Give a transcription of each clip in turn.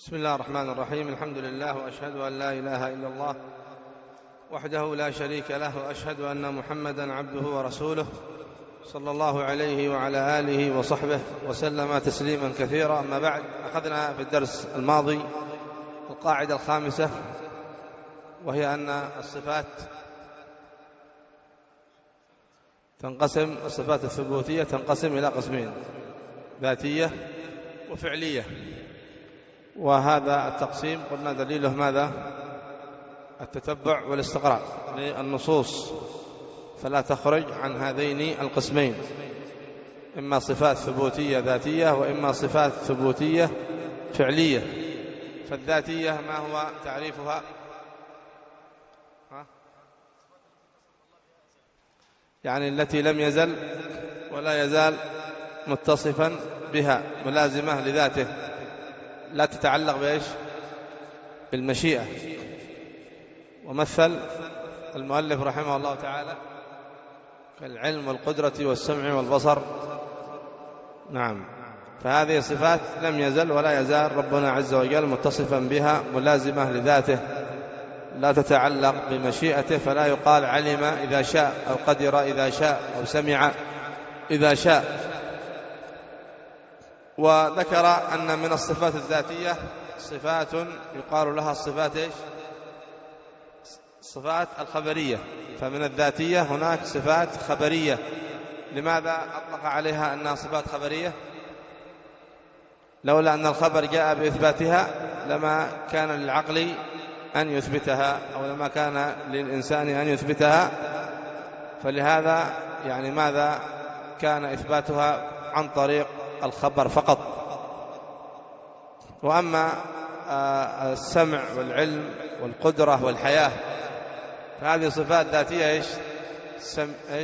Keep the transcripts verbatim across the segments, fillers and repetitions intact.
بسم الله الرحمن الرحيم. الحمد لله وأشهد أن لا إله إلا الله وحده لا شريك له، وأشهد أن محمدا عبده ورسوله صلى الله عليه وعلى آله وصحبه وسلم تسليما كثيرا. أما بعد، أخذنا في الدرس الماضي القاعدة الخامسة، وهي أن الصفات تنقسم الصفات الثبوتية تنقسم إلى قسمين: ذاتية وفعلية. وهذا التقسيم قلنا دليله ماذا؟ التتبع والاستقراء للنصوص، فلا تخرج عن هذين القسمين: إما صفات ثبوتية ذاتية، وإما صفات ثبوتية فعلية. فالذاتية ما هو تعريفها؟ ها؟ يعني التي لم يزل ولا يزال متصفا بها، ملازمة لذاته، لا تتعلق بإيش؟ بالمشيئة. ومثل المؤلف رحمه الله تعالى كالعلم والقدرة والسمع والبصر. نعم، فهذه صفات لم يزل ولا يزال ربنا عز وجل متصفا بها، ملازمة لذاته، لا تتعلق بمشيئته، فلا يقال علم إذا شاء، أو قدر إذا شاء، أو سمع إذا شاء. وذكر أن من الصفات الذاتية صفات يقال لها الصفات إيش؟ صفات الخبرية. فمن الذاتية هناك صفات خبرية. لماذا أطلق عليها أنها صفات خبرية؟ لولا أن الخبر جاء بإثباتها لما كان للعقل أن يثبتها، أو لما كان للإنسان أن يثبتها. فلهذا يعني ماذا كان إثباتها عن طريق الخبر فقط. وأما السمع والعلم والقدرة والحياة فهذه صفات ذاتية إيش؟ سم... إيش؟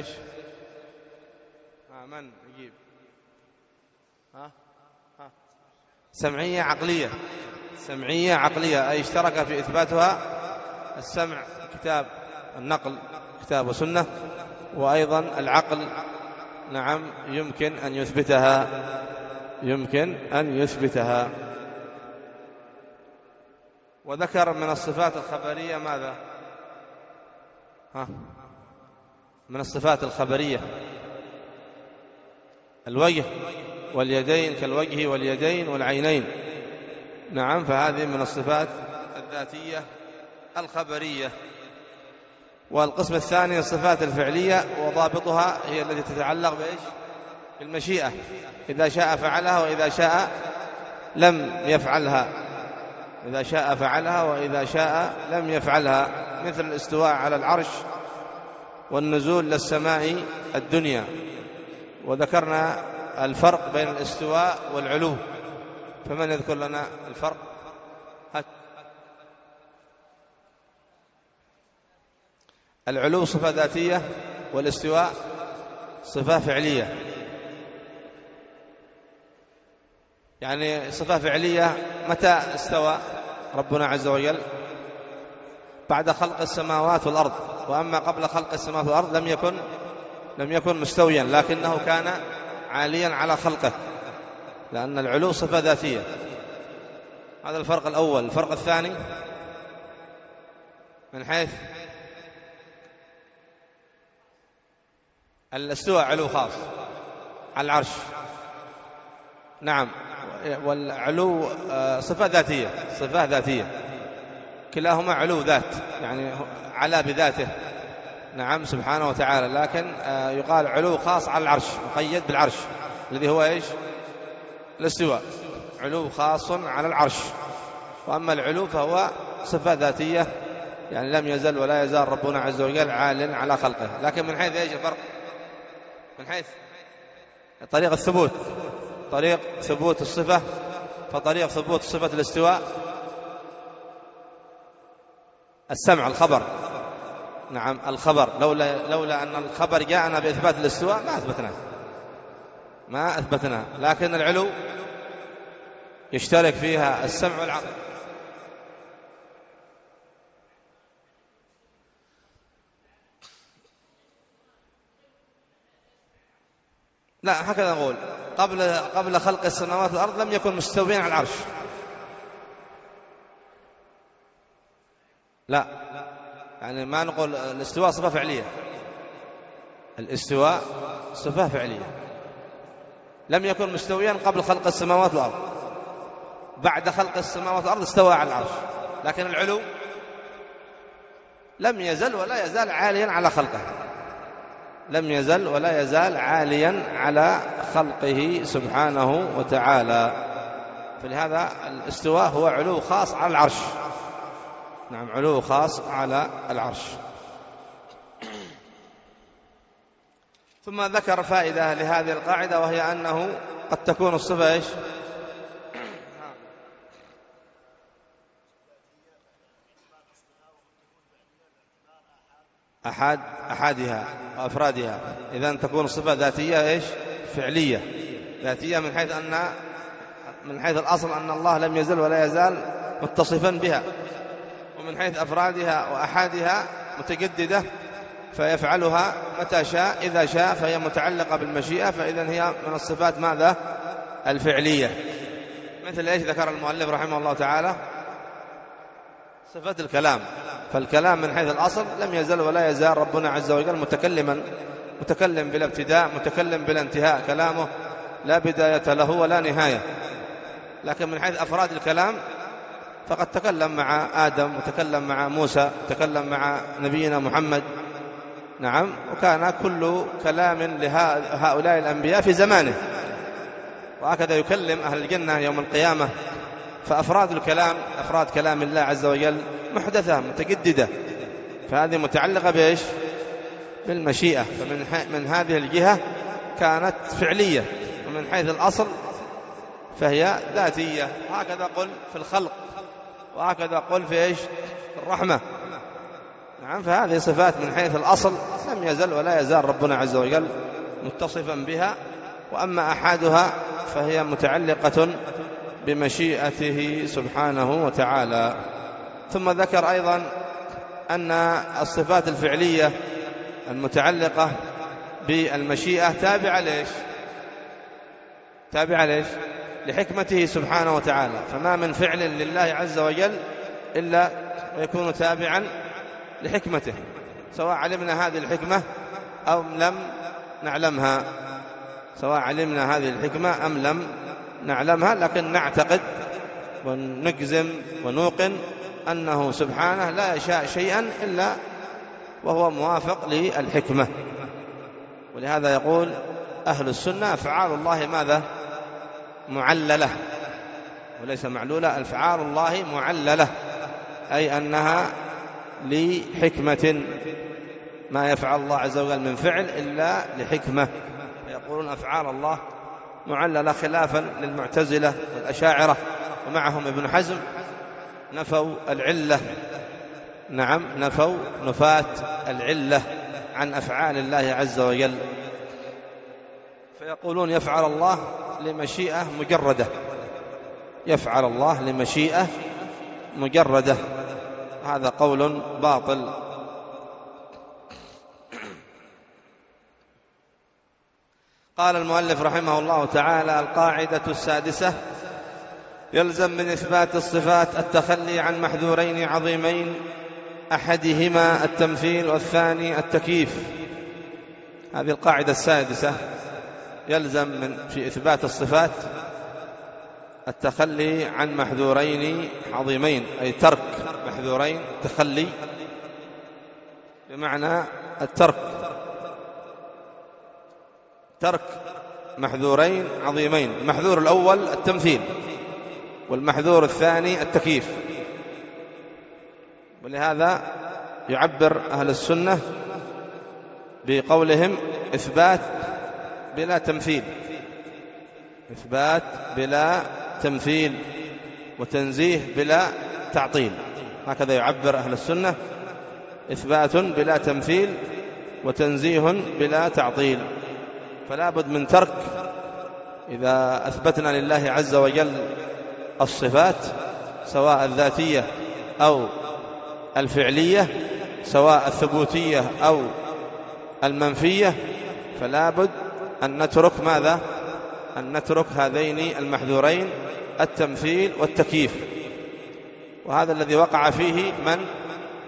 من يجيب؟ ها؟ ها؟ سمعية عقلية. سمعية عقلية، أي اشترك في إثباتها السمع كتاب النقل كتاب وسنة، وأيضا العقل نعم يمكن أن يثبتها يمكن أن يثبتها. وذكر من الصفات الخبرية ماذا؟ ها؟ من الصفات الخبرية الوجه واليدين، كالوجه واليدين والعينين. نعم، فهذه من الصفات الذاتية الخبرية. والقسم الثاني الصفات الفعلية، وضابطها هي التي تتعلق بإيش؟ بالمشيئة، إذا شاء فعلها وإذا شاء لم يفعلها، إذا شاء فعلها وإذا شاء لم يفعلها، مثل الاستواء على العرش والنزول للسماء الدنيا. وذكرنا الفرق بين الاستواء والعلو، فمن يذكر لنا الفرق؟ هات. العلو صفة ذاتية، والاستواء صفة فعلية. يعني صفة فعلية متى استوى ربنا عز وجل؟ بعد خلق السماوات والأرض. وأما قبل خلق السماوات والأرض لم يكن لم يكن مستويا، لكنه كان عاليا على خلقه، لأن العلو صفة ذاتية. هذا الفرق الأول. الفرق الثاني من حيث الاستواء علو خاص على العرش. نعم، والعلو صفة ذاتية صفة ذاتية كلاهما علو ذات، يعني على بذاته نعم سبحانه وتعالى، لكن يقال علو خاص على العرش، مقيد بالعرش، الذي هو إيش؟ الاستواء، علو خاص على العرش. وأما العلو فهو صفة ذاتية، يعني لم يزل ولا يزال ربنا عز وجل عال على خلقه. لكن من حيث إيش الفرق؟ من حيث طريق الثبوت، طريق ثبوت الصفة، فطريق ثبوت صفة الاستواء السمع، الخبر. نعم، الخبر. لولا لولا أن الخبر جاءنا بإثبات الاستواء ما أثبتناه ما أثبتناه لكن العلو يشترك فيها السمع والعقل. لا، هكذا نقول: قبل قبل خلق السماوات والأرض لم يكن مستويا على العرش، لا، يعني ما نقول الاستواء صفة فعلية. الاستواء صفة فعلية. لم يكن مستويا قبل خلق السماوات والأرض، بعد خلق السماوات والأرض استوى على العرش. لكن العلو لم يزل ولا يزال عاليا على خلقه، لم يزل ولا يزال عاليا على خلقه سبحانه وتعالى. فلهذا الاستواء هو علو خاص على العرش. نعم، علو خاص على العرش. ثم ذكر فائدة لهذه القاعدة، وهي أنه قد تكون الصفة إيش؟ أحد أحدها وأفرادها. إذن تكون الصفة ذاتية إيش؟ فعلية. ذاتية من حيث أن من حيث الأصل أن الله لم يزل ولا يزال متصفا بها، ومن حيث أفرادها وأحادها متجددة، فيفعلها متى شاء إذا شاء، فهي متعلقة بالمشيئة، فإذن هي من الصفات ماذا؟ الفعلية. مثل إيش ذكر المؤلف رحمه الله تعالى؟ صفة الكلام. فالكلام من حيث الأصل لم يزل ولا يزال ربنا عز وجل متكلما، متكلم بلا ابتداء، متكلم بلا انتهاء، كلامه لا بداية له ولا نهاية. لكن من حيث أفراد الكلام فقد تكلم مع آدم، وتكلم مع موسى، وتكلم مع نبينا محمد. نعم، وكان كل كلام لهؤلاء الأنبياء في زمانه، وهكذا يكلم أهل الجنة يوم القيامة. فأفراد الكلام، أفراد كلام الله عز وجل محدثة متجددة، فهذه متعلقة بإيش؟ بالمشيئة. فمن من هذه الجهة كانت فعلية، ومن حيث الأصل فهي ذاتية. هكذا قل في الخلق، وهكذا قل في إيش؟ الرحمة. نعم، فهذه صفات من حيث الأصل لم يزل ولا يزال ربنا عز وجل متصفا بها. وأما أحادها فهي متعلقة بمشيئته سبحانه وتعالى. ثم ذكر أيضا أن الصفات الفعلية المتعلقة بالمشيئة تابعة ليش؟ تابعة ليش؟ لحكمته سبحانه وتعالى. فما من فعل لله عز وجل إلا يكون تابعا لحكمته، سواء علمنا هذه الحكمة أو لم نعلمها، سواء علمنا هذه الحكمة أم لم نعلمها. لكن نعتقد ونجزم ونوقن أنه سبحانه لا يشاء شيئا إلا وهو موافق للحكمة. ولهذا يقول أهل السنة أفعال الله ماذا؟ معللة وليس معلولة. أفعال الله معللة، أي أنها لحكمة، ما يفعل الله عز وجل من فعل إلا لحكمة. يقولون أفعال الله معللة، خلافا للمعتزلة والأشاعرة، ومعهم ابن حزم نفوا العلة. نعم، نفوا نفاة العلة عن أفعال الله عز وجل، فيقولون يفعل الله لمشيئة مجردة، يفعل الله لمشيئة مجردة. هذا قول باطل. قال المؤلف رحمه الله تعالى: القاعدة السادسة: يلزم من إثبات الصفات التخلي عن محذورين عظيمين، أحدهما التمثيل والثاني التكييف. هذه القاعدة السادسة: يلزم من في إثبات الصفات التخلي عن محذورين عظيمين، أي ترك محذورين، تخلي بمعنى الترك، ترك محذورين عظيمين. المحذور الأول التمثيل، والمحذور الثاني التكييف. ولهذا يعبر أهل السنة بقولهم إثبات بلا تمثيل، إثبات بلا تمثيل، وتنزيه بلا تعطيل. هكذا يعبر أهل السنة: إثبات بلا تمثيل وتنزيه بلا تعطيل. فلا بد من ترك. إذا أثبتنا لله عز وجل الصفات سواء الذاتية أو الفعلية، سواء الثبوتية أو المنفية، فلا بد أن نترك ماذا؟ أن نترك هذين المحذورين، التمثيل والتكييف. وهذا الذي وقع فيه من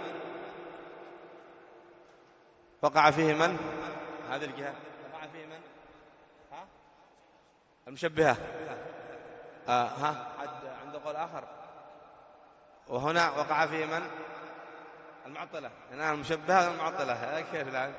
وقع فيه من؟ هذه الجهة وقع فيه من؟ ها؟ المشبهة. آه ها حد عنده قول آخر؟ وهنا وقع فيه من؟ المعطلة. هنا المشبهة والمعطلة. كيف الآن؟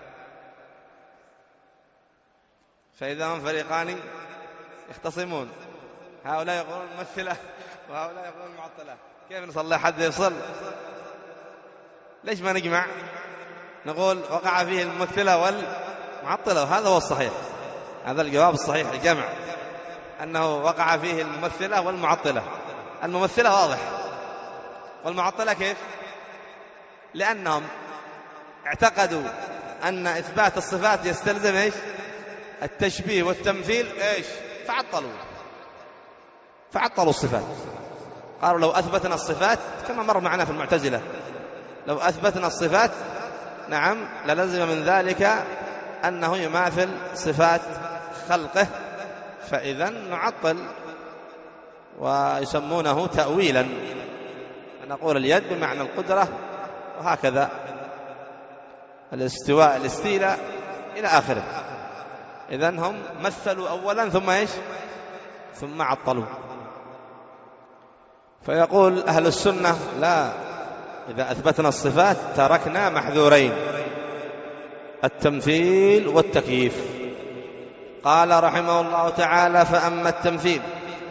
فإذا هم فريقان يختصمون، هؤلاء يقولون الممثلة وهؤلاء يقولون المعطلة. كيف نصلي؟ حد يفصل؟ ليش ما نجمع؟ نقول وقع فيه الممثلة والمعطلة، وهذا هو الصحيح. هذا الجواب الصحيح، الجمع، أنه وقع فيه الممثلة والمعطلة. الممثلة واضح، والمعطلة كيف؟ لأنهم اعتقدوا أن إثبات الصفات يستلزم إيش؟ التشبيه والتمثيل. إيش؟ فعطلوا فعطلوا الصفات. قالوا لو أثبتنا الصفات كما مر معنا في المعتزلة، لو أثبتنا الصفات نعم للزم من ذلك أنه يماثل صفات خلقه، فإذا نعطل، ويسمونه تأويلا. نقول اليد بمعنى القدرة، وهكذا الاستواء، الاستيلاء، إلى آخره. إذن هم مثلوا أولا ثم إيش؟ ثم عطلوا. فيقول أهل السنة لا، إذا أثبتنا الصفات تركنا محذورين: التمثيل والتكييف. قال رحمه الله تعالى: فأما التمثيل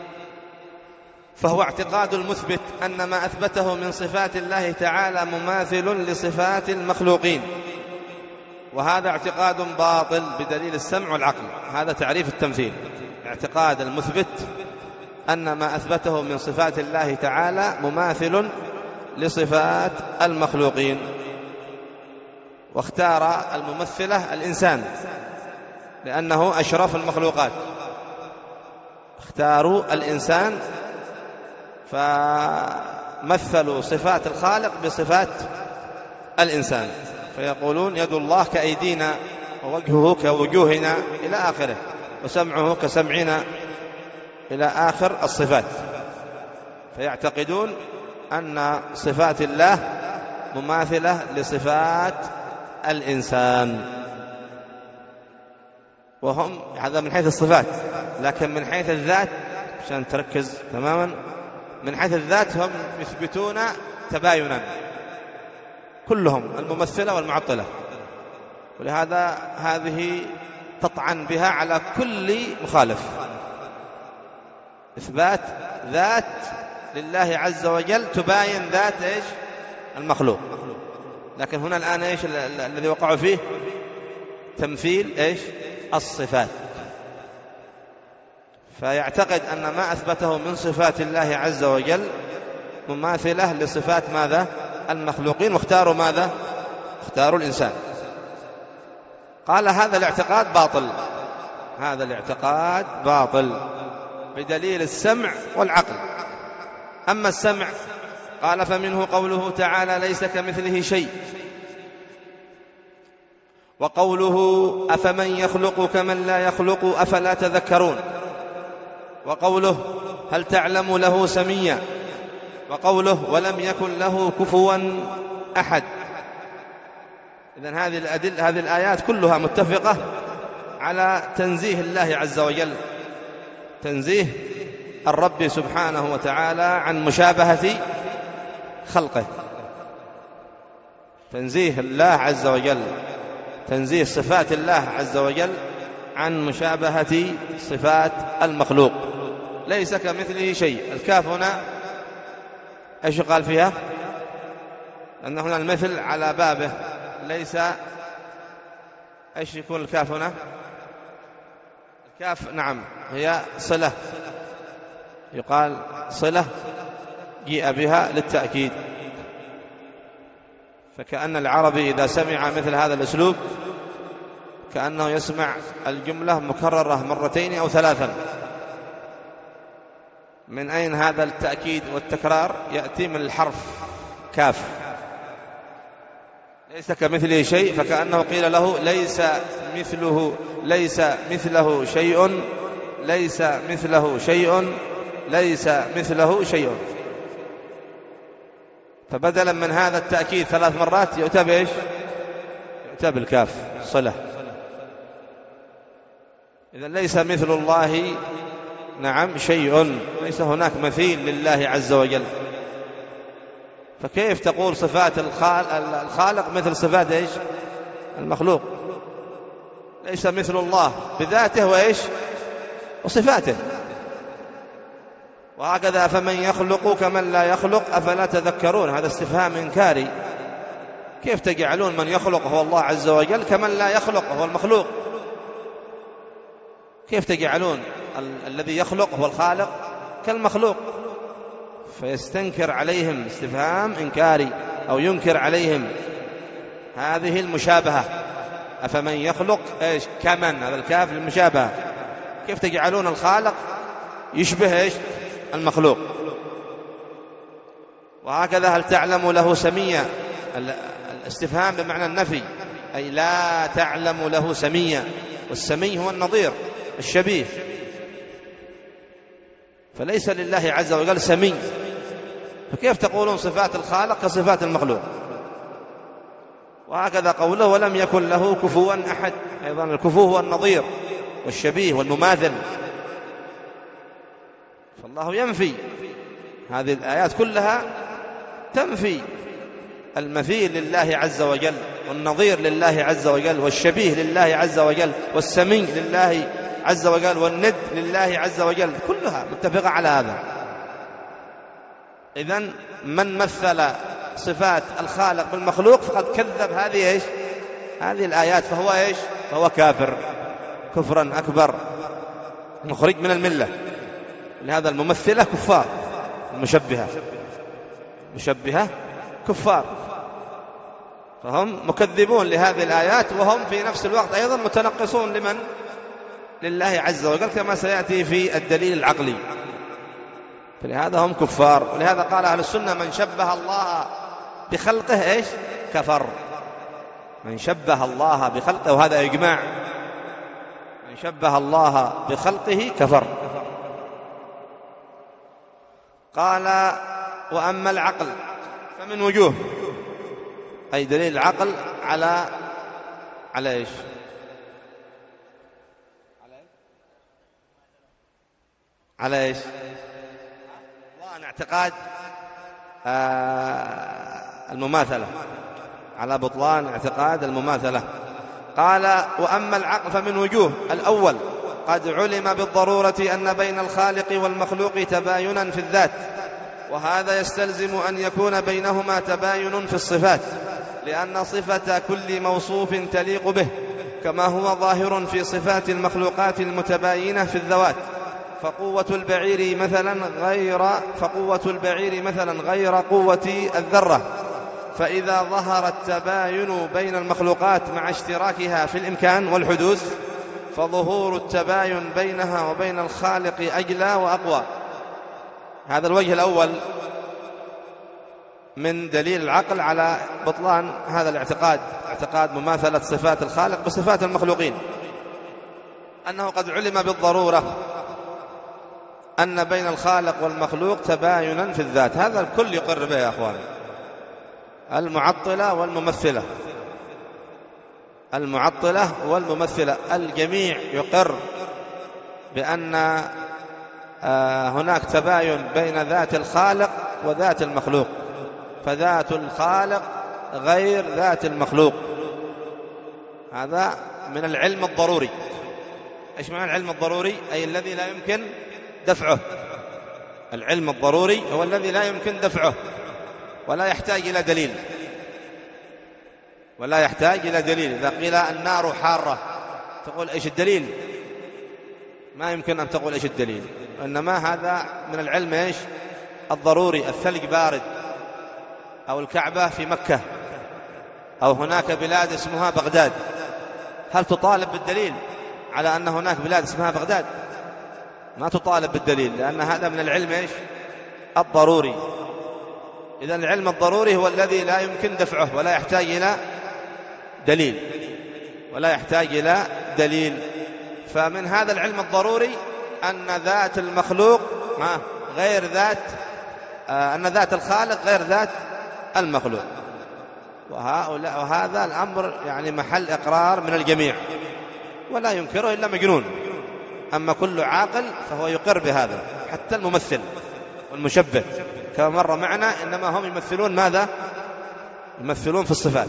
فهو اعتقاد المثبت أن ما أثبته من صفات الله تعالى مماثل لصفات المخلوقين، وهذا اعتقاد باطل بدليل السمع والعقل. هذا تعريف التمثيل: اعتقاد المثبت أن ما أثبته من صفات الله تعالى مماثل لصفات المخلوقين. واختار الممثلة الإنسان لأنه أشرف المخلوقات، اختاروا الإنسان فمثلوا صفات الخالق بصفات الإنسان، فيقولون يد الله كأيدينا، ووجهه كوجوهنا، إلى آخره، وسمعه كسمعنا، إلى آخر الصفات. فيعتقدون أن صفات الله مماثلة لصفات الإنسان، وهم هذا من حيث الصفات. لكن من حيث الذات، عشان تركز تماما، من حيث الذات هم يثبتون تباينا كلهم، الممثلة والمعطلة. ولهذا هذه تطعن بها على كل مخالف: إثبات ذات لله عز وجل تباين ذات إيش؟ المخلوق. لكن هنا الآن إيش الذي وقعوا فيه؟ تمثيل إيش؟ الصفات. فيعتقد أن ما أثبته من صفات الله عز وجل مماثلة لصفات ماذا؟ المخلوقين، واختاروا ماذا؟ اختاروا الإنسان. قال هذا الاعتقاد باطل، هذا الاعتقاد باطل بدليل السمع والعقل. أما السمع قال فمنه قوله تعالى: ليس كمثله شيء، وقوله: أفمن يخلق كمن لا يخلق أفلا تذكرون، وقوله: هل تعلم له سميا، وقوله: ولم يكن له كفوا أحد. إذن هذه الأدل هذه الآيات كلها متفقة على تنزيه الله عز وجل، تنزيه الرب سبحانه وتعالى عن مشابهة خلقه، تنزيه الله عز وجل، تنزيه صفات الله عز وجل عن مشابهة صفات المخلوق. ليس كمثله شيء. الكاف هنا ايش قال فيها؟ أن هنا المثل على بابه. ليس ايش يكون الكاف هنا؟ الكاف نعم هي صلة، يقال صلة جيء بها للتأكيد. فكأن العربي إذا سمع مثل هذا الأسلوب كأنه يسمع الجملة مكررة مرتين أو ثلاثا. من أين هذا التأكيد والتكرار؟ يأتي من الحرف كاف. ليس كمثله شيء، فكأنه قيل له ليس مثله ليس مثله شيء ليس مثله شيء ليس مثله شيء. فبدلا من هذا التأكيد ثلاث مرات يؤتى بإيش؟ تاء بالكاف صلة. إذا ليس مثل الله نعم شيء، ليس هناك مثيل لله عز وجل. فكيف تقول صفات الخالق مثل صفات إيش المخلوق؟ ليس مثل الله بذاته وإيش وصفاته. وهكذا فمن يخلق كمن لا يخلق أفلا تذكرون، هذا استفهام إنكاري. كيف تجعلون من يخلق هو الله عز وجل كمن لا يخلق هو المخلوق؟ كيف تجعلون ال الذي يخلق هو الخالق كالمخلوق؟ فيستنكر عليهم استفهام إنكاري أو ينكر عليهم هذه المشابهة. أفمن يخلق إيش كمن، هذا الكاف للمشابهة. كيف تجعلون الخالق يشبه إيش المخلوق؟ وهكذا هل تعلم له سميا، الاستفهام بمعنى النفي، أي لا تعلم له سميا، والسمي هو النظير الشبيه. فليس لله عز وجل سمي، فكيف تقولون صفات الخالق كصفات المخلوق؟ وهكذا قوله ولم يكن له كفوا أحد، أيضا الكفو هو النظير والشبيه والمماثل. فالله ينفي، هذه الآيات كلها تنفي المثيل لله عز وجل، والنظير لله عز وجل، والشبيه لله عز وجل، والسمي لله عز وجل، والند لله عز وجل، كلها متفقة على هذا. إذن من مثل صفات الخالق بالمخلوق فقد كذب هذه إيش هذه الآيات، فهو إيش فهو كافر كفرا أكبر مخرج من الملة. لهذا الممثلة كفار، المشبهة مشبهة كفار، فهم مكذبون لهذه الآيات، وهم في نفس الوقت أيضا متنقصون لمن لله عز وجل كما سيأتي في الدليل العقلي. فلهذا هم كفار. ولهذا قال أهل السنة من شبه الله بخلقه إيش كفر. من شبه الله بخلقه، وهذا إجماع، من شبه الله بخلقه كفر. قال وأما العقل فمن وجوه، أي دليل العقل على على إيش على إيش بطلان اعتقاد آه المماثلة، على بطلان اعتقاد المماثلة. قال وأما العقل فمن وجوه. الأول قد علم بالضرورة أن بين الخالق والمخلوق تباينا في الذات، وهذا يستلزم أن يكون بينهما تباين في الصفات، لأن صفة كل موصوف تليق به، كما هو ظاهر في صفات المخلوقات المتباينة في الذوات. فقوة البعير مثلا غير فقوة البعير مثلا غير قوة الذرة. فإذا ظهر التباين بين المخلوقات مع اشتراكها في الإمكان والحدوث، فظهور التباين بينها وبين الخالق أجلى وأقوى. هذا الوجه الأول من دليل العقل على بطلان هذا الاعتقاد، اعتقاد مماثلة صفات الخالق بصفات المخلوقين، أنه قد علم بالضرورة أن بين الخالق والمخلوق تباينا في الذات. هذا الكل يقر به يا أخوان، المعطلة والممثلة، المعطلة والممثلة، الجميع يقر بأن هناك تباين بين ذات الخالق وذات المخلوق، فذات الخالق غير ذات المخلوق. هذا من العلم الضروري. إيش معنى العلم الضروري؟ أي الذي لا يمكن دفعه. العلم الضروري هو الذي لا يمكن دفعه ولا يحتاج إلى دليل، ولا يحتاج إلى دليل. إذا قيل النار حارة تقول إيش الدليل؟ ما يمكن أن تقول إيش الدليل، إنما هذا من العلم إيش الضروري. الثلج بارد، أو الكعبة في مكة، أو هناك بلاد اسمها بغداد، هل تطالب بالدليل على أن هناك بلاد اسمها بغداد؟ ما تطالب بالدليل، لأن هذا من العلم إيش الضروري. إذا العلم الضروري هو الذي لا يمكن دفعه ولا يحتاج إلى دليل، ولا يحتاج إلى دليل. فمن هذا العلم الضروري أن ذات المخلوق غير ذات أن ذات الخالق غير ذات المخلوق. وهؤلاء وهذا الأمر يعني محل إقرار من الجميع ولا ينكره إلا مجنون. أما كل عاقل فهو يقر بهذا، حتى الممثل والمشبه كما مر معنا، إنما هم يمثلون ماذا؟ يمثلون في الصفات.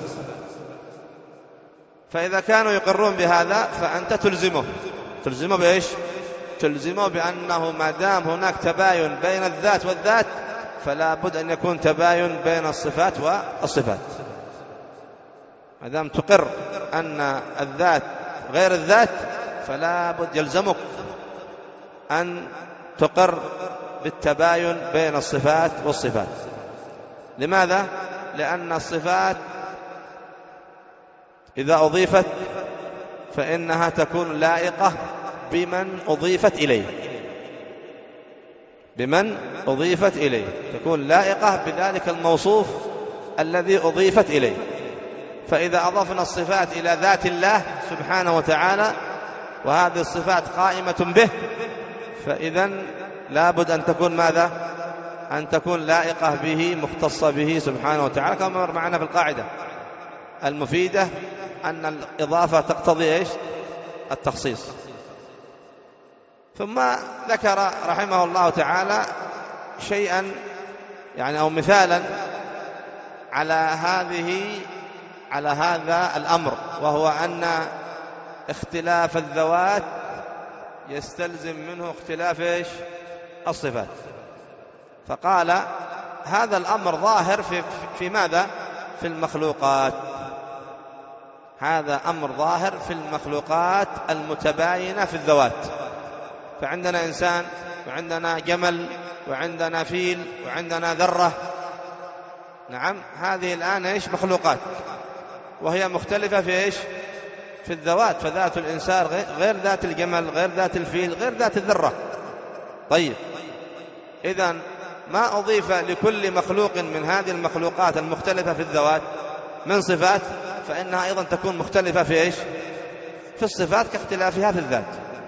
فإذا كانوا يقرون بهذا فأنت تلزمه تلزمه بإيش؟ تلزمه بأنه ما دام هناك تباين بين الذات والذات فلا بد أن يكون تباين بين الصفات والصفات. ما دام تقر أن الذات غير الذات فلا بد يلزمك أن تقر بالتباين بين الصفات والصفات. لماذا؟ لأن الصفات إذا أضيفت فإنها تكون لائقة بمن أضيفت إليه بمن أضيفت إليه تكون لائقة بذلك الموصوف الذي أضيفت إليه. فإذا أضفنا الصفات إلى ذات الله سبحانه وتعالى وهذه الصفات قائمة به فإذا لابد أن تكون ماذا؟ أن تكون لائقة به مختصة به سبحانه وتعالى، كما مر معنا في القاعدة المفيدة أن الإضافة تقتضي إيش؟ التخصيص. ثم ذكر رحمه الله تعالى شيئا يعني أو مثالا على هذه على هذا الأمر، وهو أن اختلاف الذوات يستلزم منه اختلاف إيش؟ الصفات. فقال هذا الأمر ظاهر في, في ماذا؟ في المخلوقات. هذا أمر ظاهر في المخلوقات المتباينة في الذوات. فعندنا إنسان وعندنا جمل وعندنا فيل وعندنا ذرة. نعم، هذه الآن إيش؟ مخلوقات، وهي مختلفة في إيش؟ في الذوات. فذات الإنسان غير ذات الجمل، غير ذات الفيل، غير ذات الذرة. طيب، إذن ما أضيف لكل مخلوق من هذه المخلوقات المختلفة في الذوات من صفات فإنها أيضا تكون مختلفة في إيش؟ في الصفات كاختلافها في الذات.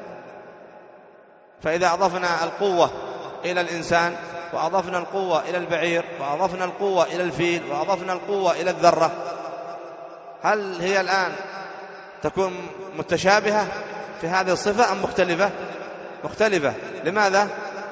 فإذا أضفنا القوة إلى الإنسان وأضفنا القوة إلى البعير وأضفنا القوة إلى الفيل وأضفنا القوة إلى الذرة، هل هي الآن تكون متشابهة في هذه الصفة أم مختلفة؟ مختلفة. لماذا؟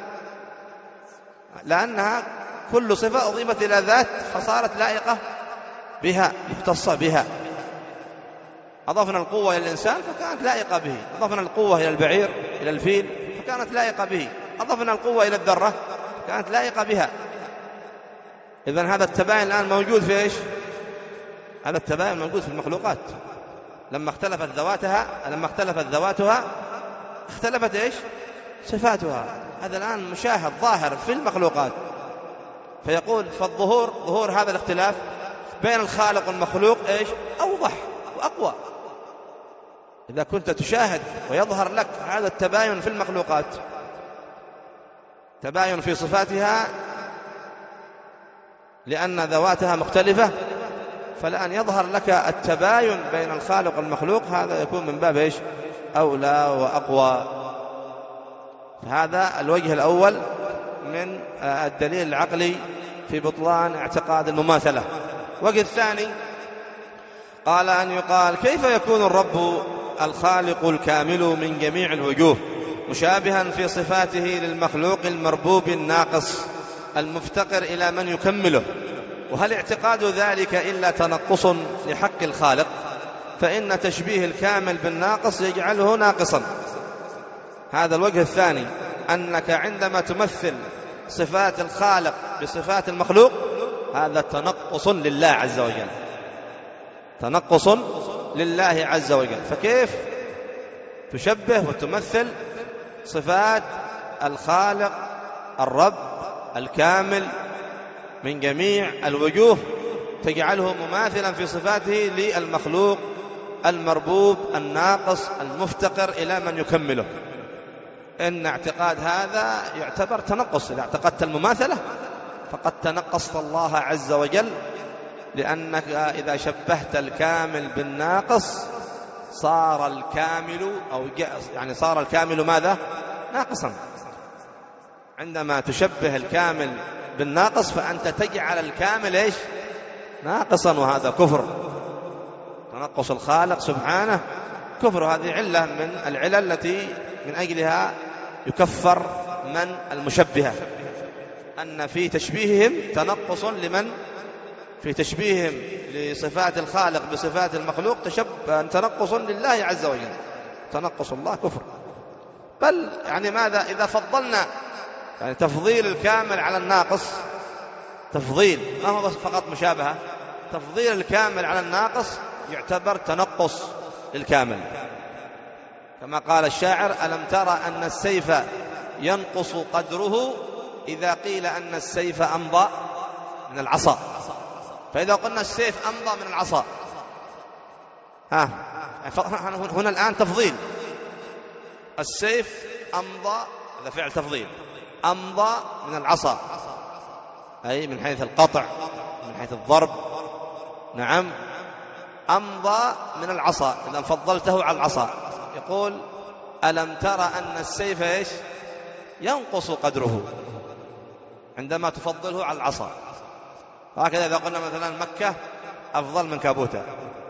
لأنها كل صفة أضيفت إلى ذات فصارت لائقة بها مختصة بها. أضفنا القوة إلى الإنسان فكانت لائقة به، أضفنا القوة إلى البعير إلى الفيل فكانت لائقة به، أضفنا القوة إلى الذرة كانت لائقة بها. إذن هذا التباين الآن موجود في إيش؟ هذا التباين موجود في المخلوقات. لما اختلفت ذواتها لما اختلفت ذواتها اختلفت إيش؟ صفاتها. هذا الآن مشاهد ظاهر في المخلوقات. فيقول فالظهور ظهور هذا الاختلاف بين الخالق والمخلوق إيش؟ أوضح وأقوى. إذا كنت تشاهد ويظهر لك هذا التباين في المخلوقات، تباين في صفاتها لأن ذواتها مختلفة، فلأن يظهر لك التباين بين الخالق والمخلوق هذا يكون من باب إيش؟ أولى وأقوى. هذا الوجه الأول من الدليل العقلي في بطلان اعتقاد المماثلة. وجه الثاني قال أن يقال كيف يكون الرب الخالق الكامل من جميع الوجوه مشابها في صفاته للمخلوق المربوب الناقص المفتقر إلى من يكمله، وهل اعتقاد ذلك إلا تنقص لحق الخالق؟ فإن تشبيه الكامل بالناقص يجعله ناقصا. هذا الوجه الثاني، أنك عندما تمثل صفات الخالق بصفات المخلوق هذا تنقص لله عز وجل، تنقص لله عز وجل. فكيف تشبه وتمثل صفات الخالق الرب الكامل من جميع الوجوه تجعله مماثلا في صفاته للمخلوق المربوب الناقص المفتقر إلى من يكمله؟ إن اعتقاد هذا يعتبر تنقص. إذا اعتقدت المماثلة فقد تنقصت الله عز وجل، لأنك إذا شبهت الكامل بالناقص صار الكامل أو يعني صار الكامل ماذا؟ ناقصا. عندما تشبه الكامل بالناقص فأنت تجعل الكامل إيش؟ ناقصا، وهذا كفر. تنقص الخالق سبحانه كفر، هذه علة من العلل التي من أجلها يكفر من المشبهة، أن في تشبيههم تنقص لمن في تشبيههم لصفات الخالق بصفات المخلوق تنقص لله عز وجل. تنقص الله كفر. بل يعني ماذا إذا فضلنا، يعني تفضيل الكامل على الناقص تفضيل، ما هو بس فقط مشابهة، تفضيل الكامل على الناقص يعتبر تنقص للكامل، كما قال الشاعر: ألم ترى أن السيف ينقص قدره إذا قيل أن السيف أمضى من العصا. فإذا قلنا السيف أمضى من العصا، ها هنا الآن تفضيل، السيف أمضى، هذا فعل تفضيل، أمضى من العصا، أي من حيث القطع، من حيث الضرب. نعم، أمضى من العصا إذا فضلته على العصا. يقول: ألم ترى أن السيف إيش ينقص قدره عندما تفضله على العصا. هكذا إذا قلنا مثلا مكة أفضل من كابوتا،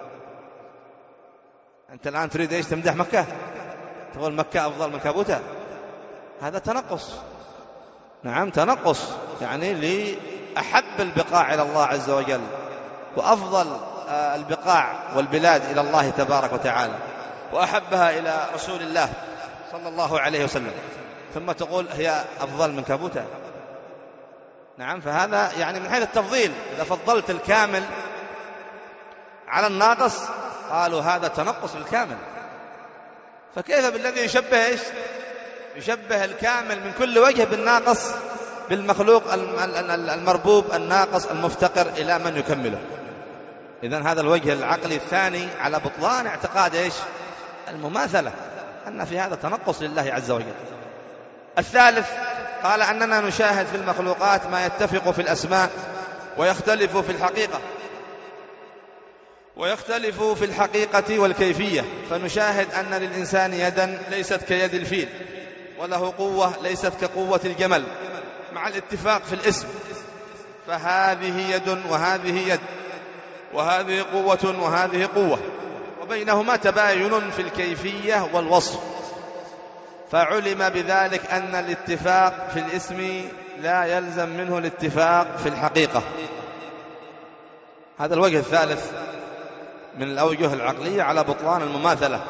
أنت الآن تريد إيش تمدح مكة، تقول مكة أفضل من كابوتا، هذا تنقص. نعم تنقص، يعني لأحب البقاع إلى الله عز وجل وأفضل البقاع والبلاد إلى الله تبارك وتعالى وأحبها إلى رسول الله صلى الله عليه وسلم، ثم تقول هي أفضل من كابوتا. نعم، فهذا يعني من حيث التفضيل، إذا فضلت الكامل على الناقص قالوا هذا تنقص الكامل. فكيف بالذي يشبه إيش يشبه الكامل من كل وجه بالناقص، بالمخلوق المربوب الناقص المفتقر إلى من يكمله. إذن هذا الوجه العقلي الثاني على بطلان اعتقاد إيش المماثلة، أن في هذا تنقص لله عز وجل. الثالث قال أننا نشاهد في المخلوقات ما يتفق في الأسماء ويختلف في الحقيقة ويختلف في الحقيقة والكيفية، فنشاهد أن للإنسان يدا ليست كيد الفيل، وله قوة ليست كقوة الجمل، مع الاتفاق في الاسم، فهذه يد وهذه يد، وهذه قوة وهذه قوة، وبينهما تباين في الكيفية والوصف، فعلم بذلك أن الاتفاق في الاسم لا يلزم منه الاتفاق في الحقيقة. هذا الوجه الثالث من الأوجه العقلية على بطلان المماثلة،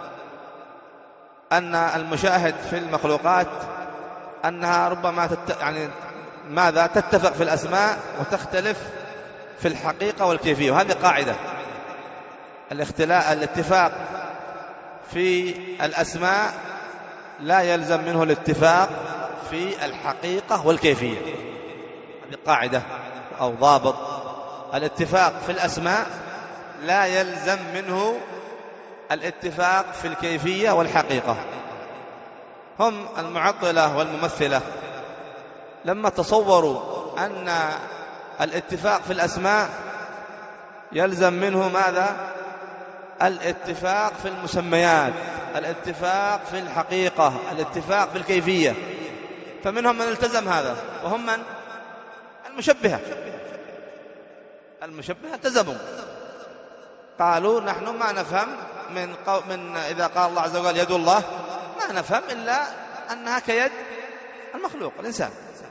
أن المشاهد في المخلوقات أنها ربما تت... يعني ماذا تتفق في الأسماء وتختلف في الحقيقة والكيفية. وهذه قاعدة، الاختلاف الاتفاق في الأسماء لا يلزم منه الاتفاق في الحقيقة والكيفية. هذه قاعدة أو ضابط، الاتفاق في الأسماء لا يلزم منه الاتفاق في الكيفية والحقيقة. هم المعطلة والممثلة لما تصوروا أن الاتفاق في الأسماء يلزم منه ماذا؟ الاتفاق في المسميات، الاتفاق في الحقيقة، الاتفاق في الكيفية، فمنهم من التزم هذا، وهم من؟ المشبهة. المشبهة التزموا، قالوا نحن ما نفهم من, قو... من إذا قال الله عز وجل يد الله ما نفهم إلا أنها كيد المخلوق الإنسان،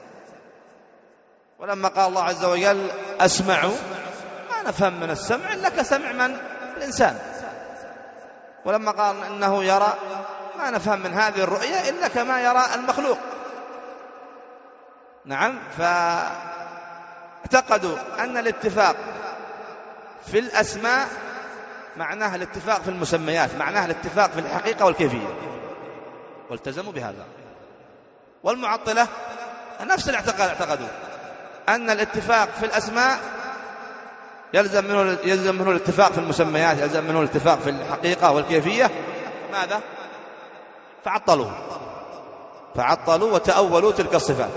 ولما قال الله عز وجل أسمعوا ما نفهم من السمع إلا كسمع من الإنسان، ولما قال إنه يرى ما نفهم من هذه الرؤية إلا كما يرى المخلوق. نعم، فاعتقدوا أن الاتفاق في الأسماء معناها الاتفاق في المسميات، معناها الاتفاق في الحقيقة والكيفية، والتزموا بهذا. والمعطلة نفس الاعتقاد، اعتقدوا أن الاتفاق في الأسماء يلزم منه يلزم منه الاتفاق في المسميات، يلزم منه الاتفاق في الحقيقة والكيفية. ماذا؟ فعطلوا فعطلوا وتأولوا تلك الصفات.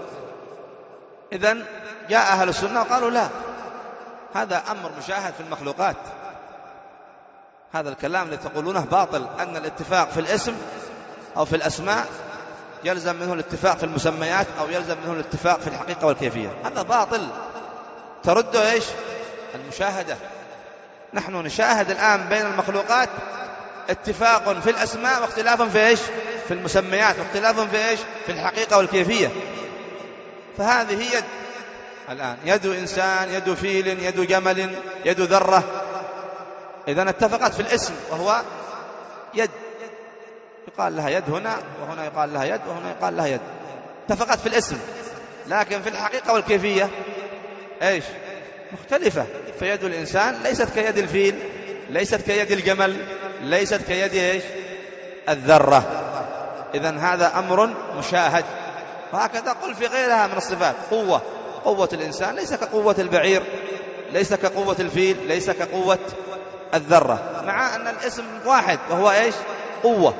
إذن جاء أهل السنة وقالوا لا، هذا أمر مشاهد في المخلوقات، هذا الكلام اللي تقولونه باطل، أن الاتفاق في الاسم أو في الأسماء يلزم منه الاتفاق في المسميات أو يلزم منه الاتفاق في الحقيقة والكيفية، هذا باطل. تردوا إيش؟ المشاهدة. نحن نشاهد الآن بين المخلوقات اتفاق في الأسماء واختلاف في إيش؟ في المسميات، واختلاف في إيش؟ في الحقيقة والكيفية. فهذه يد الآن، يد إنسان، يد فيل، يد جمل، يد ذرة، إذن اتفقت في الاسم وهو يد، يقال لها يد هنا، وهنا يقال لها يد، وهنا يقال لها يد، اتفقت في الاسم، لكن في الحقيقة والكيفية إيش؟ مختلفة. فيد الإنسان ليست كيد الفيل، ليست كيد الجمل، ليست كيد إيش؟ الذرة. إذن هذا أمر مشاهد. وهكذا قل في غيرها من الصفات، قوة، قوة الإنسان ليس كقوة البعير، ليس كقوة الفيل، ليس كقوة الذرة، مع أن الاسم واحد وهو إيش؟ قوة.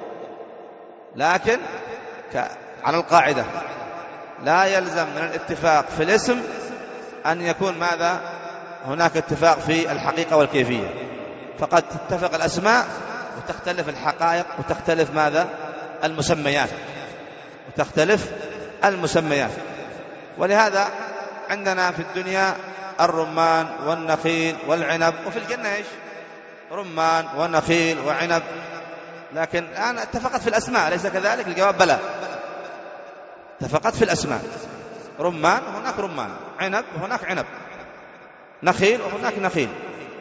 لكن على القاعدة لا يلزم من الاتفاق في الاسم أن يكون ماذا؟ هناك اتفاق في الحقيقة والكيفية، فقد تتفق الأسماء وتختلف الحقائق وتختلف ماذا؟ المسميات، وتختلف المسميات. ولهذا عندنا في الدنيا الرمان والنخيل والعنب، وفي الجنة إيش؟ رمان ونخيل وعنب، لكن الآن اتفقت في الأسماء، أليس كذلك؟ الجواب بلى، اتفقت في الأسماء، رمان وهناك رمان، عنب وهناك عنب، نخيل وهناك نخيل،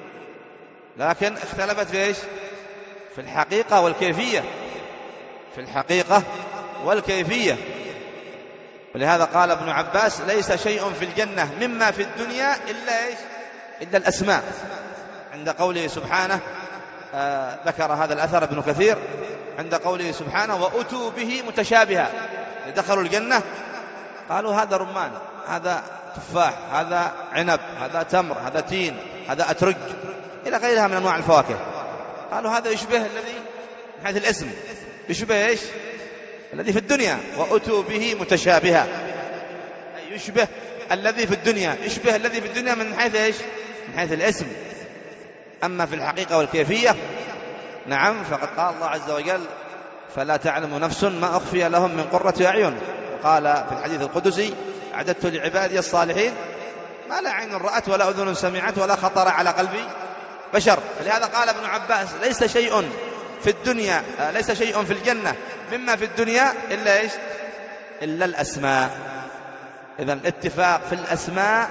لكن اختلفت في إيش؟ في الحقيقة والكيفية، في الحقيقة والكيفية. ولهذا قال ابن عباس: ليس شيء في الجنة مما في الدنيا إلا إيش؟ إلا الأسماء. عند قوله سبحانه، آه ذكر هذا الأثر ابن كثير، عند قوله سبحانه: وأتوا به متشابها، دخلوا الجنة قالوا هذا رمان، هذا تفاح، هذا عنب، هذا تمر، هذا تين، هذا أترج، إلى غيرها من أنواع الفواكه. قالوا هذا يشبه الذي من حيث الاسم، يشبه إيش؟ الذي في الدنيا. وأتوا به متشابها، أي يشبه الذي في الدنيا، يشبه الذي في الدنيا من حيث إيش؟ من حيث الاسم. أما في الحقيقة والكيفية نعم، فقد قال الله عز وجل: فلا تعلم نفس ما أخفي لهم من قرة أعين. وقال في الحديث القدسي: أعددت لعبادي الصالحين ما لا عين رأت ولا أذن سمعت ولا خطر على قلبي بشر. فلهذا قال ابن عباس: ليس شيء في الدنيا، ليس شيء في الجنة مما في الدنيا إلا إيش؟ إلا الأسماء. إذن الاتفاق في الأسماء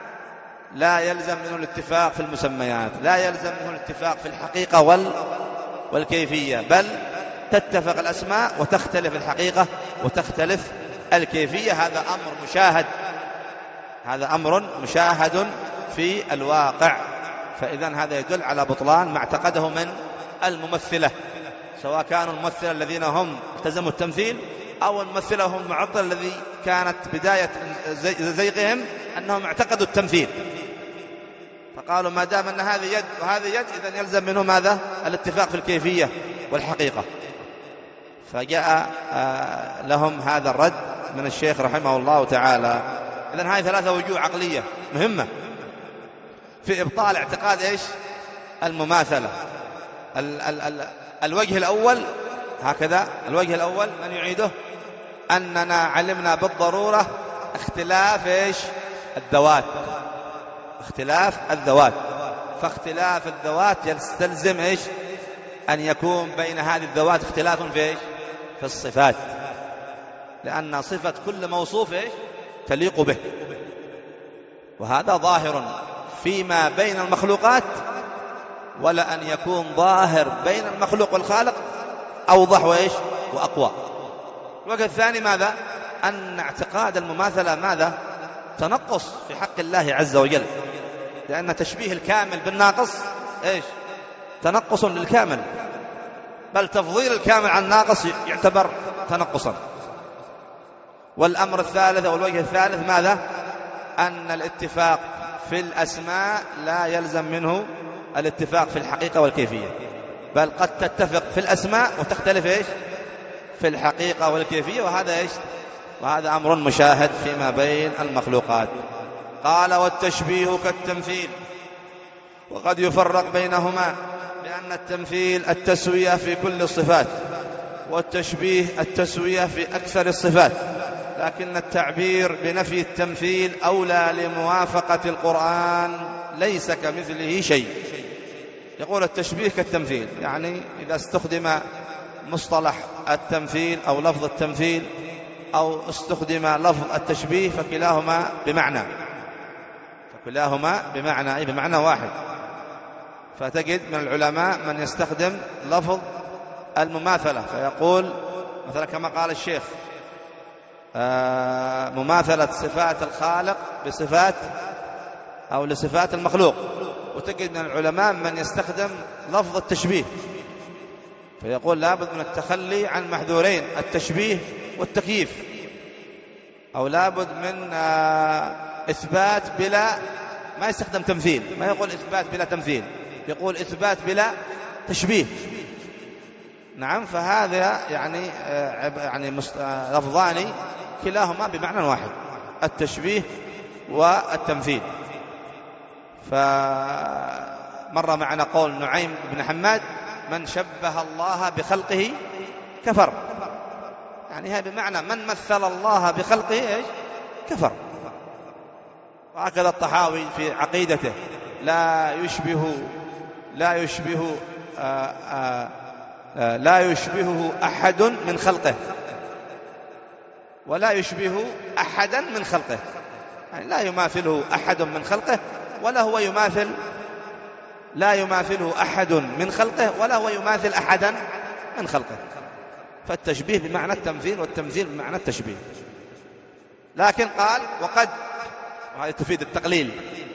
لا يلزم منه الاتفاق في المسميات، لا يلزم منه الاتفاق في الحقيقة وال... والكيفية، بل تتفق الأسماء وتختلف الحقيقة وتختلف الكيفية. هذا أمر مشاهد، هذا أمر مشاهد في الواقع. فإذن هذا يدل على بطلان ما اعتقده من الممثلة، سواء كانوا الممثلة الذين هم التزموا التمثيل أو الممثلة هم المعطل الذي كانت بداية زيغهم أنهم اعتقدوا التمثيل، فقالوا ما دام أن هذه يد وهذه يد إذن يلزم منه ماذا؟ الاتفاق في الكيفية والحقيقة. فجاء لهم هذا الرد من الشيخ رحمه الله تعالى. إذن هذه ثلاثة وجوه عقلية مهمة في إبطال اعتقاد إيش؟ المماثلة. ال ال ال الوجه الأول هكذا، الوجه الأول من يعيده أننا علمنا بالضرورة اختلاف إيش؟ الذوات، اختلاف الذوات، فاختلاف الذوات يستلزم إيش؟ أن يكون بين هذه الذوات اختلاف في إيش؟ في الصفات، لأن صفة كل موصوف إيش؟ تليق به، وهذا ظاهر فيما بين المخلوقات، ولا أن يكون ظاهر بين المخلوق والخالق أوضح وإيش؟ وأقوى. الوجه الثاني ماذا؟ أن اعتقاد المماثلة ماذا؟ تنقص في حق الله عز وجل، لأن تشبيه الكامل بالناقص إيش؟ تنقص للكامل، بل تفضيل الكامل عن الناقص يعتبر تنقصا. والأمر الثالث أو الوجه الثالث ماذا؟ أن الاتفاق في الأسماء لا يلزم منه الاتفاق في الحقيقة والكيفية، بل قد تتفق في الأسماء وتختلف إيش؟ في الحقيقة والكيفية، وهذا إيش؟ وهذا أمر مشاهد فيما بين المخلوقات. قال: والتشبيه كالتمثيل، وقد يفرق بينهما لأن التمثيل التسوية في كل الصفات، والتشبيه التسوية في أكثر الصفات. لكن التعبير بنفي التمثيل أولى لموافقة القرآن، ليس كمثله شيء. يقول التشبيه كالتمثيل، يعني إذا استخدم مصطلح التمثيل أو لفظ التمثيل أو استخدم لفظ التشبيه فكلاهما بمعنى فكلاهما بمعنى أي بمعنى واحد. فتجد من العلماء من يستخدم لفظ المماثلة فيقول مثلا كما قال الشيخ آه مماثلة صفات الخالق بصفات أو لصفات المخلوق. وتجد من العلماء من يستخدم لفظ التشبيه فيقول لابد من التخلي عن محذورين، التشبيه والتكييف، أو لابد من آه إثبات بلا، ما يستخدم تمثيل، ما يقول إثبات بلا تمثيل، يقول إثبات بلا تشبيه. نعم، فهذا يعني يعني لفظان كلاهما بمعنى واحد، التشبيه والتمثيل. فمر معنا قول نعيم بن حماد من شبه الله بخلقه كفر، يعني هذا بمعنى من مثل الله بخلقه إيش؟ كفر. وهكذا الطحاوي في عقيدته لا يشبه لا يشبه آآ آآ لا يشبهه أحد من خلقه ولا يشبه أحدا من خلقه، يعني لا يماثله أحد من خلقه ولا هو يماثل لا يماثله أحد من خلقه ولا هو يماثل أحدا من خلقه. فالتشبيه بمعنى التمثيل والتمثيل بمعنى التشبيه. لكن قال وقد، وهذا تفيد التقليل،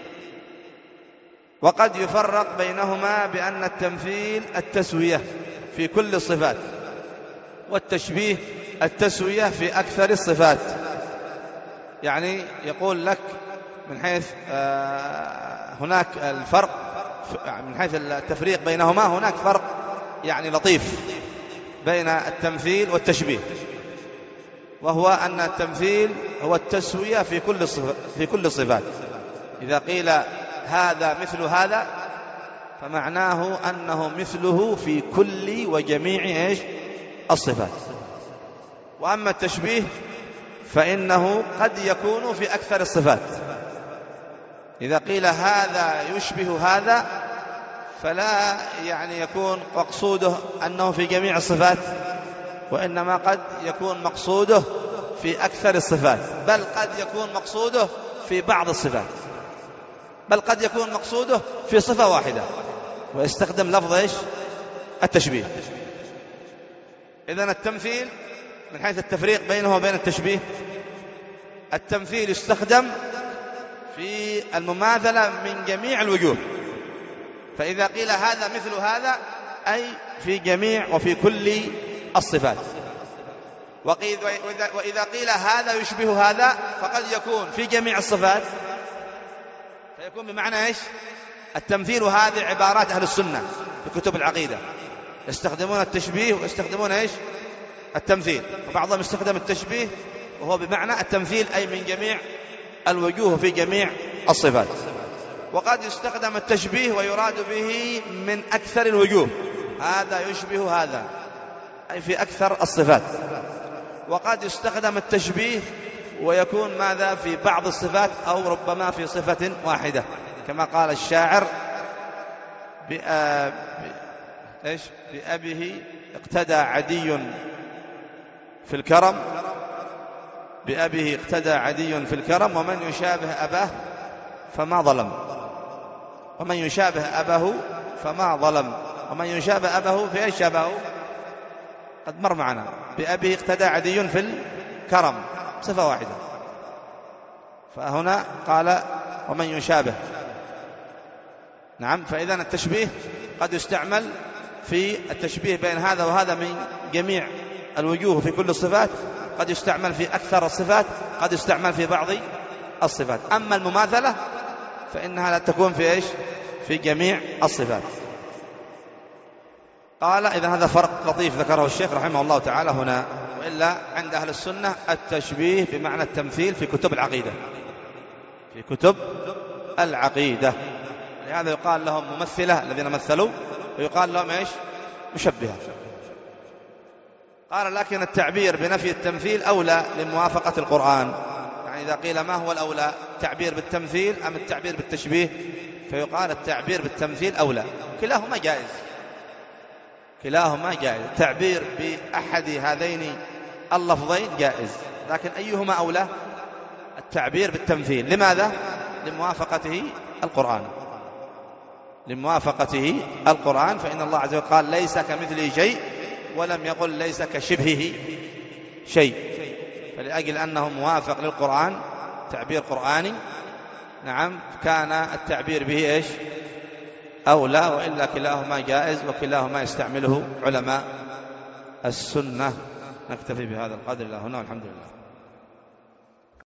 وقد يفرق بينهما بأن التمثيل التسوية في كل الصفات والتشبيه التسوية في أكثر الصفات. يعني يقول لك من حيث هناك الفرق، من حيث التفريق بينهما هناك فرق يعني لطيف بين التمثيل والتشبيه، وهو أن التمثيل هو التسوية في كل الصفات في كل الصفات. إذا قيل هذا مثل هذا فمعناه أنه مثله في كل وجميع إيش؟ الصفات. وأما التشبيه فإنه قد يكون في أكثر الصفات. إذا قيل هذا يشبه هذا فلا يعني يكون مقصوده أنه في جميع الصفات، وإنما قد يكون مقصوده في أكثر الصفات، بل قد يكون مقصوده في بعض الصفات، بل قد يكون مقصوده في صفة واحدة، ويستخدم لفظ إيش؟ التشبيه. إذن التمثيل من حيث التفريق بينه وبين التشبيه، التمثيل يستخدم في المماثلة من جميع الوجوه، فإذا قيل هذا مثل هذا أي في جميع وفي كل الصفات. وإذا قيل هذا يشبه هذا فقد يكون في جميع الصفات، فيكون بمعنى إيش؟ التمثيل. وهذه عبارات أهل السنة في كتب العقيدة، يستخدمون التشبيه ويستخدمون إيش؟ التمثيل. وبعضهم يستخدم التشبيه وهو بمعنى التمثيل أي من جميع الوجوه في جميع الصفات. وقد يستخدم التشبيه ويراد به من أكثر الوجوه، هذا يشبه هذا أي في أكثر الصفات. وقد يستخدم التشبيه ويكون ماذا في بعض الصفات أو ربما في صفة واحدة، كما قال الشاعر بأ... إيش؟ بأبيه اقتدى عدي في الكرم، بأبيه اقتدى عدي في الكرم ومن يشابه أباه فما ظلم، ومن يشابه أباه فما ظلم، ومن يشابه أباه في أي شابه قد مر معنا. بأبيه اقتدى عدي في الكرم صفة واحدة، فهنا قال ومن يشابه. نعم، فإذا التشبيه قد يستعمل في التشبيه بين هذا وهذا من جميع الوجوه في كل الصفات، قد يستعمل في أكثر الصفات، قد يستعمل في بعض الصفات. أما المماثلة فإنها لا تكون في إيش؟ في جميع الصفات. قال إذا هذا فرق لطيف ذكره الشيخ رحمه الله تعالى هنا. وإلا عند أهل السنة التشبيه بمعنى التمثيل في كتب العقيدة، في كتب العقيدة. لهذا يقال لهم ممثلة الذين مثلوا، ويقال لهم إيش؟ مشبهة. قال لكن التعبير بنفي التمثيل أولى لموافقة القرآن. يعني إذا قيل ما هو الأولى، التعبير بالتمثيل أم التعبير بالتشبيه، فيقال التعبير بالتمثيل أولى. كلاهما جائز، كلاهما جائز، التعبير بأحد هذين اللفظين جائز، لكن أيهما أولى؟ التعبير بالتمثيل. لماذا؟ لموافقته القرآن، لموافقته القرآن، فإن الله عز وجل قال ليس كمثله شيء، ولم يقل ليس كشبهه شيء، فلأجل أنه موافق للقرآن، تعبير قرآني، نعم، كان التعبير به إيش؟ أولى، وإلا كلاهما جائز وكلاهما يستعمله علماء السنة. نكتفي بهذا القدر إلى هنا، والحمد لله.